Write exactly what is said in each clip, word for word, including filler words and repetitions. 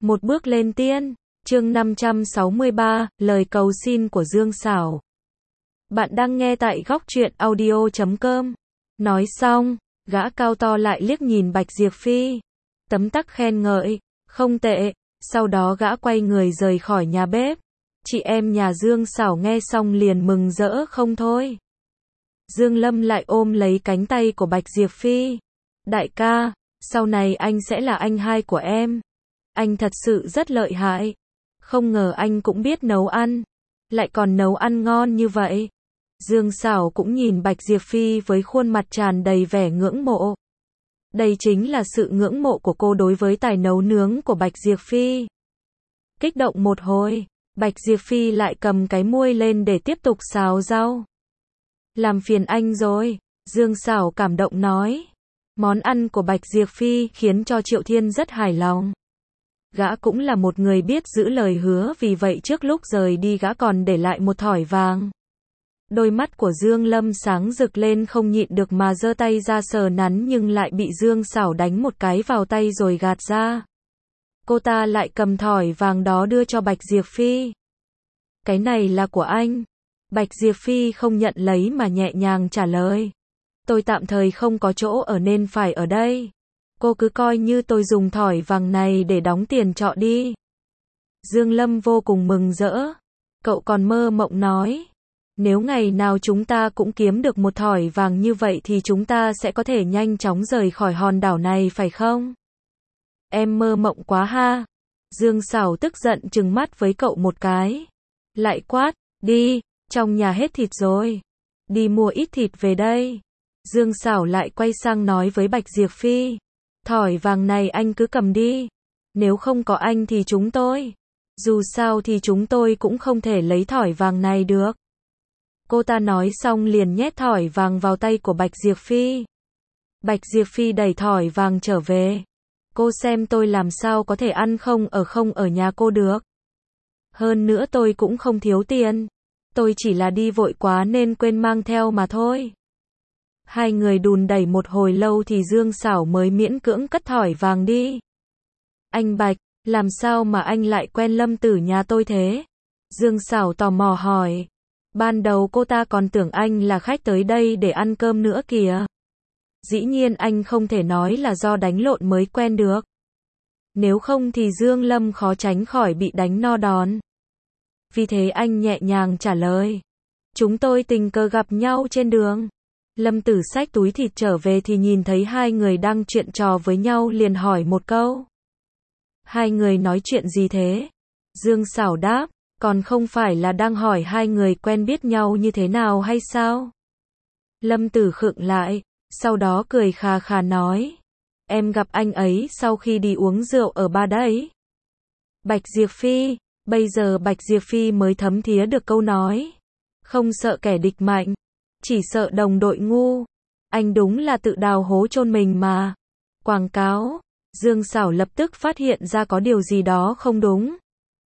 Một bước lên tiên, chương năm trăm sáu mươi ba, lời cầu xin của Dương Sảo. Bạn đang nghe tại góc truyện audio chấm com. Nói xong, gã cao to lại liếc nhìn Bạch Diệp Phi. Tấm tắc khen ngợi, không tệ, sau đó gã quay người rời khỏi nhà bếp. Chị em nhà Dương Sảo nghe xong liền mừng rỡ không thôi. Dương Lâm lại ôm lấy cánh tay của Bạch Diệp Phi. Đại ca, sau này anh sẽ là anh hai của em. Anh thật sự rất lợi hại. Không ngờ anh cũng biết nấu ăn. Lại còn nấu ăn ngon như vậy. Dương Sảo cũng nhìn Bạch Diệp Phi với khuôn mặt tràn đầy vẻ ngưỡng mộ. Đây chính là sự ngưỡng mộ của cô đối với tài nấu nướng của Bạch Diệp Phi. Kích động một hồi, Bạch Diệp Phi lại cầm cái muôi lên để tiếp tục xào rau. Làm phiền anh rồi, Dương Sảo cảm động nói. Món ăn của Bạch Diệp Phi khiến cho Triệu Thiên rất hài lòng. Gã cũng là một người biết giữ lời hứa, vì vậy trước lúc rời đi gã còn để lại một thỏi vàng. Đôi mắt của Dương Lâm sáng rực lên không nhịn được mà giơ tay ra sờ nắn, nhưng lại bị Dương Sảo đánh một cái vào tay rồi gạt ra. Cô ta lại cầm thỏi vàng đó đưa cho Bạch Diệp Phi. Cái này là của anh. Bạch Diệp Phi không nhận lấy mà nhẹ nhàng trả lời. Tôi tạm thời không có chỗ ở nên phải ở đây. Cô cứ coi như tôi dùng thỏi vàng này để đóng tiền trọ đi. Dương Lâm vô cùng mừng rỡ. Cậu còn mơ mộng nói. Nếu ngày nào chúng ta cũng kiếm được một thỏi vàng như vậy thì chúng ta sẽ có thể nhanh chóng rời khỏi hòn đảo này phải không? Em mơ mộng quá ha. Dương Sảo tức giận trừng mắt với cậu một cái. Lại quát, đi, trong nhà hết thịt rồi. Đi mua ít thịt về đây. Dương Sảo lại quay sang nói với Bạch Diệp Phi. Thỏi vàng này anh cứ cầm đi. Nếu không có anh thì chúng tôi. Dù sao thì chúng tôi cũng không thể lấy thỏi vàng này được. Cô ta nói xong liền nhét thỏi vàng vào tay của Bạch Diệp Phi. Bạch Diệp Phi đẩy thỏi vàng trở về. Cô xem tôi làm sao có thể ăn không ở không ở nhà cô được. Hơn nữa tôi cũng không thiếu tiền. Tôi chỉ là đi vội quá nên quên mang theo mà thôi. Hai người đùn đẩy một hồi lâu thì Dương Sảo mới miễn cưỡng cất thỏi vàng đi. Anh Bạch, làm sao mà anh lại quen Lâm Tử nhà tôi thế? Dương Sảo tò mò hỏi. Ban đầu cô ta còn tưởng anh là khách tới đây để ăn cơm nữa kìa. Dĩ nhiên anh không thể nói là do đánh lộn mới quen được. Nếu không thì Dương Lâm khó tránh khỏi bị đánh no đòn. Vì thế anh nhẹ nhàng trả lời. Chúng tôi tình cờ gặp nhau trên đường. Lâm Tử xách túi thịt trở về thì nhìn thấy hai người đang chuyện trò với nhau liền hỏi một câu. Hai người nói chuyện gì thế? Dương Sảo đáp, còn không phải là đang hỏi hai người quen biết nhau như thế nào hay sao? Lâm Tử khựng lại, sau đó cười khà khà nói. Em gặp anh ấy sau khi đi uống rượu ở bar đấy. Bạch Diệp Phi, bây giờ Bạch Diệp Phi mới thấm thía được câu nói. Không sợ kẻ địch mạnh. Chỉ sợ đồng đội ngu. Anh đúng là tự đào hố chôn mình mà. Quảng cáo. Dương Sảo lập tức phát hiện ra có điều gì đó không đúng.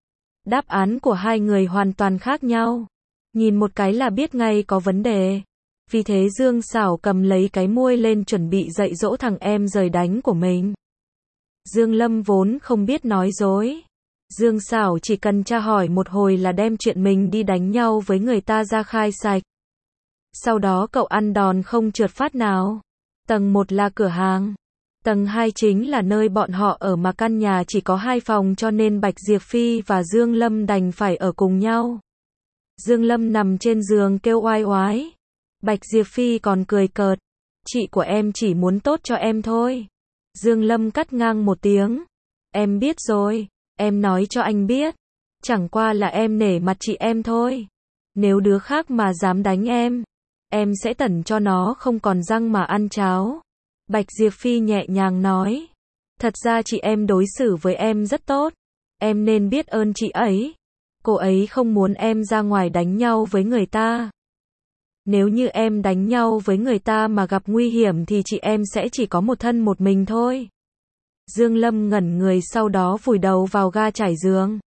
Đáp án của hai người hoàn toàn khác nhau. Nhìn một cái là biết ngay có vấn đề. Vì thế Dương Sảo cầm lấy cái muôi lên chuẩn bị dạy dỗ thằng em rời đánh của mình. Dương Lâm vốn không biết nói dối. Dương Sảo chỉ cần tra hỏi một hồi là đem chuyện mình đi đánh nhau với người ta ra khai sạch. Sau đó cậu ăn đòn không trượt phát nào. Tầng một là cửa hàng. Tầng hai chính là nơi bọn họ ở, mà căn nhà chỉ có hai phòng cho nên Bạch Diệp Phi và Dương Lâm đành phải ở cùng nhau. Dương Lâm nằm trên giường kêu oai oái. Bạch Diệp Phi còn cười cợt. Chị của em chỉ muốn tốt cho em thôi. Dương Lâm cắt ngang một tiếng. Em biết rồi, em nói cho anh biết. Chẳng qua là em nể mặt chị em thôi. Nếu đứa khác mà dám đánh em, em sẽ tẩn cho nó không còn răng mà ăn cháo. Bạch Diệp Phi nhẹ nhàng nói. Thật ra chị em đối xử với em rất tốt. Em nên biết ơn chị ấy. Cô ấy không muốn em ra ngoài đánh nhau với người ta. Nếu như em đánh nhau với người ta mà gặp nguy hiểm thì chị em sẽ chỉ có một thân một mình thôi. Dương Lâm ngẩn người, sau đó vùi đầu vào ga trải giường.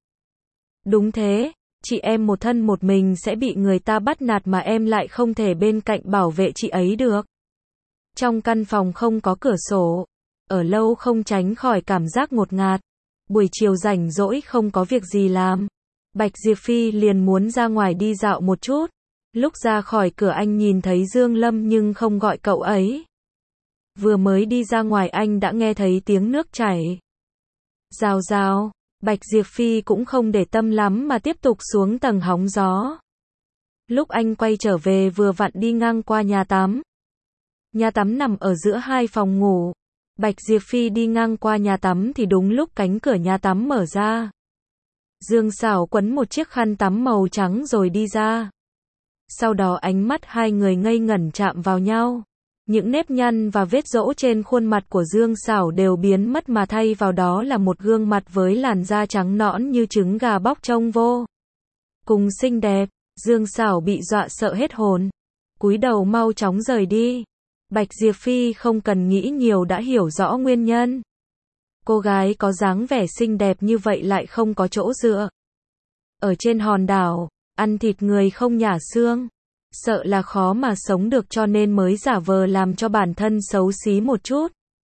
Đúng thế, chị em một thân một mình sẽ bị người ta bắt nạt mà em lại không thể bên cạnh bảo vệ chị ấy được. Trong căn phòng không có cửa sổ, ở lâu không tránh khỏi cảm giác ngột ngạt. Buổi chiều rảnh rỗi không có việc gì làm, Bạch Diệp Phi liền muốn ra ngoài đi dạo một chút. Lúc ra khỏi cửa anh nhìn thấy Dương Lâm nhưng không gọi cậu ấy. Vừa mới đi ra ngoài anh đã nghe thấy tiếng nước chảy. Rào rào, Bạch Diệp Phi cũng không để tâm lắm mà tiếp tục xuống tầng hóng gió. Lúc anh quay trở về vừa vặn đi ngang qua nhà tắm. Nhà tắm nằm ở giữa hai phòng ngủ. Bạch Diệp Phi đi ngang qua nhà tắm thì đúng lúc cánh cửa nhà tắm mở ra. Dương Sảo quấn một chiếc khăn tắm màu trắng rồi đi ra. Sau đó ánh mắt hai người ngây ngẩn chạm vào nhau. Những nếp nhăn và vết rỗ trên khuôn mặt của Dương Sảo đều biến mất mà thay vào đó là một gương mặt với làn da trắng nõn như trứng gà bóc trông vô cùng xinh đẹp. Dương Sảo bị dọa sợ hết hồn. Cúi đầu mau chóng rời đi. Bạch Diệp Phi không cần nghĩ nhiều đã hiểu rõ nguyên nhân. Cô gái có dáng vẻ xinh đẹp như vậy lại không có chỗ dựa. Ở trên hòn đảo, ăn thịt người không nhả xương. Sợ là khó mà sống được cho nên mới giả vờ làm cho bản thân xấu xí một chút.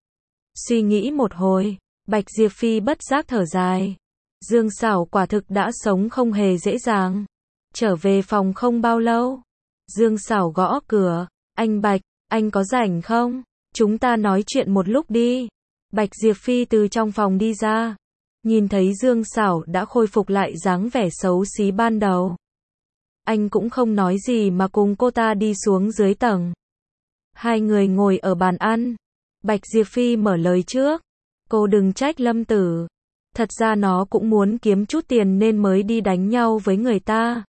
Suy nghĩ một hồi, Bạch Diệp Phi bất giác thở dài. Dương Sảo quả thực đã sống không hề dễ dàng. Trở về phòng không bao lâu, Dương Sảo gõ cửa. Anh Bạch, anh có rảnh không? Chúng ta nói chuyện một lúc đi. Bạch Diệp Phi từ trong phòng đi ra. Nhìn thấy Dương Sảo đã khôi phục lại dáng vẻ xấu xí ban đầu. Anh cũng không nói gì mà cùng cô ta đi xuống dưới tầng. Hai người ngồi ở bàn ăn. Bạch Diệp Phi mở lời trước. Cô đừng trách Lâm Tử. Thật ra nó cũng muốn kiếm chút tiền nên mới đi đánh nhau với người ta.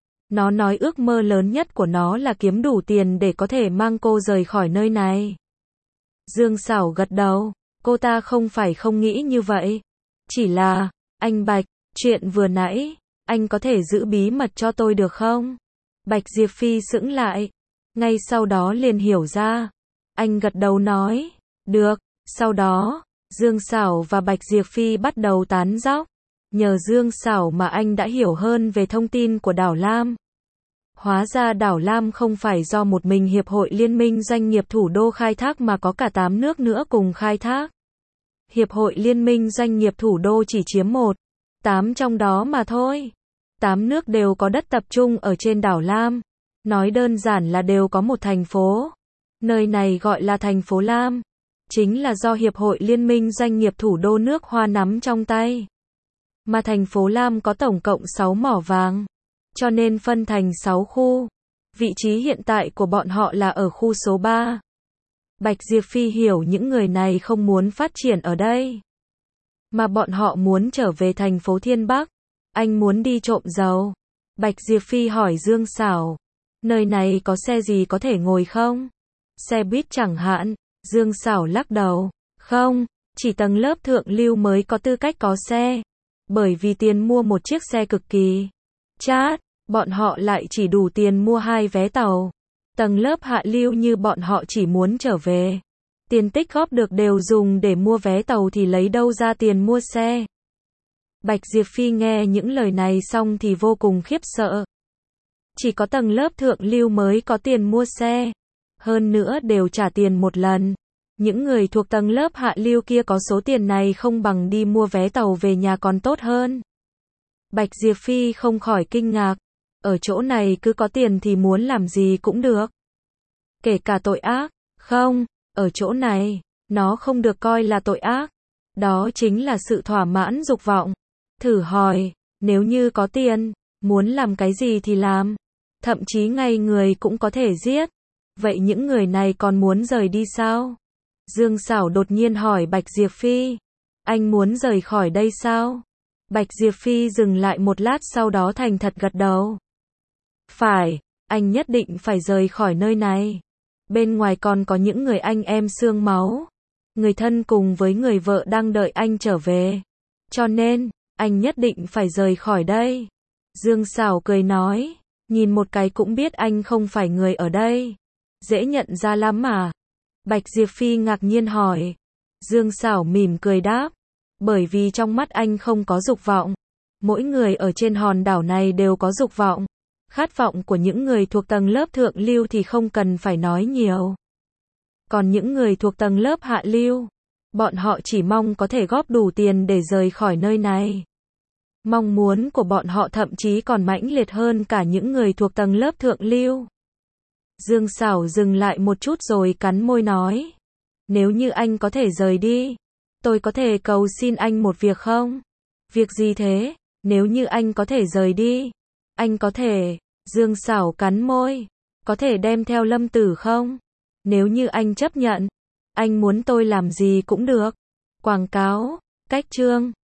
Nó nói ước mơ lớn nhất của nó là kiếm đủ tiền để có thể mang cô rời khỏi nơi này. Dương Sảo gật đầu. Cô ta không phải không nghĩ như vậy. Chỉ là, anh Bạch, chuyện vừa nãy, anh có thể giữ bí mật cho tôi được không? Bạch Diệp Phi sững lại. Ngay sau đó liền hiểu ra. Anh gật đầu nói, được. Sau đó, Dương Sảo và Bạch Diệp Phi bắt đầu tán dóc. Nhờ Dương Sảo mà anh đã hiểu hơn về thông tin của đảo Lam. Hóa ra đảo Lam không phải do một mình Hiệp hội Liên minh Doanh nghiệp Thủ đô khai thác mà có cả tám nước nữa cùng khai thác. Hiệp hội Liên minh Doanh nghiệp Thủ đô chỉ chiếm một, tám trong đó mà thôi. Tám nước đều có đất tập trung ở trên đảo Lam. Nói đơn giản là đều có một thành phố. Nơi này gọi là thành phố Lam. Chính là do Hiệp hội Liên minh Doanh nghiệp Thủ đô nước Hoa nắm trong tay. Mà thành phố Lam có tổng cộng sáu mỏ vàng. Cho nên phân thành sáu khu. Vị trí hiện tại của bọn họ là ở khu số ba. Bạch Diệp Phi hiểu những người này không muốn phát triển ở đây. Mà bọn họ muốn trở về thành phố Thiên Bắc. Anh muốn đi trộm dầu. Bạch Diệp Phi hỏi Dương Sảo. Nơi này có xe gì có thể ngồi không? Xe buýt chẳng hạn. Dương Sảo lắc đầu. Không, chỉ tầng lớp thượng lưu mới có tư cách có xe. Bởi vì tiền mua một chiếc xe cực kỳ chát, bọn họ lại chỉ đủ tiền mua hai vé tàu. Tầng lớp hạ lưu như bọn họ chỉ muốn trở về. Tiền tích góp được đều dùng để mua vé tàu thì lấy đâu ra tiền mua xe. Bạch Diệp Phi nghe những lời này xong thì vô cùng khiếp sợ. Chỉ có tầng lớp thượng lưu mới có tiền mua xe. Hơn nữa đều trả tiền một lần. Những người thuộc tầng lớp hạ lưu kia có số tiền này không bằng đi mua vé tàu về nhà còn tốt hơn. Bạch Diệp Phi không khỏi kinh ngạc. Ở chỗ này cứ có tiền thì muốn làm gì cũng được. Kể cả tội ác. Không, ở chỗ này, nó không được coi là tội ác. Đó chính là sự thỏa mãn dục vọng. Thử hỏi, nếu như có tiền, muốn làm cái gì thì làm. Thậm chí ngay người cũng có thể giết. Vậy những người này còn muốn rời đi sao? Dương Sảo đột nhiên hỏi Bạch Diệp Phi. Anh muốn rời khỏi đây sao? Bạch Diệp Phi dừng lại một lát sau đó thành thật gật đầu. Phải, anh nhất định phải rời khỏi nơi này. Bên ngoài còn có những người anh em xương máu. Người thân cùng với người vợ đang đợi anh trở về. Cho nên, anh nhất định phải rời khỏi đây. Dương Sảo cười nói. Nhìn một cái cũng biết anh không phải người ở đây. Dễ nhận ra lắm mà. Bạch Diệp Phi ngạc nhiên hỏi. Dương Sảo mỉm cười đáp. Bởi vì trong mắt anh không có dục vọng. Mỗi người ở trên hòn đảo này đều có dục vọng. Khát vọng của những người thuộc tầng lớp thượng lưu thì không cần phải nói nhiều. Còn những người thuộc tầng lớp hạ lưu, Bọn họ chỉ mong có thể góp đủ tiền để rời khỏi nơi này. Mong muốn của bọn họ thậm chí còn mãnh liệt hơn cả những người thuộc tầng lớp thượng lưu. Dương Sảo dừng lại một chút rồi cắn môi nói. Nếu như anh có thể rời đi, tôi có thể cầu xin anh một việc không? Việc gì thế? Nếu như anh có thể rời đi, anh có thể, Dương Sảo cắn môi, có thể đem theo Lâm Tử không? Nếu như anh chấp nhận, anh muốn tôi làm gì cũng được. Quảng cáo, cách chương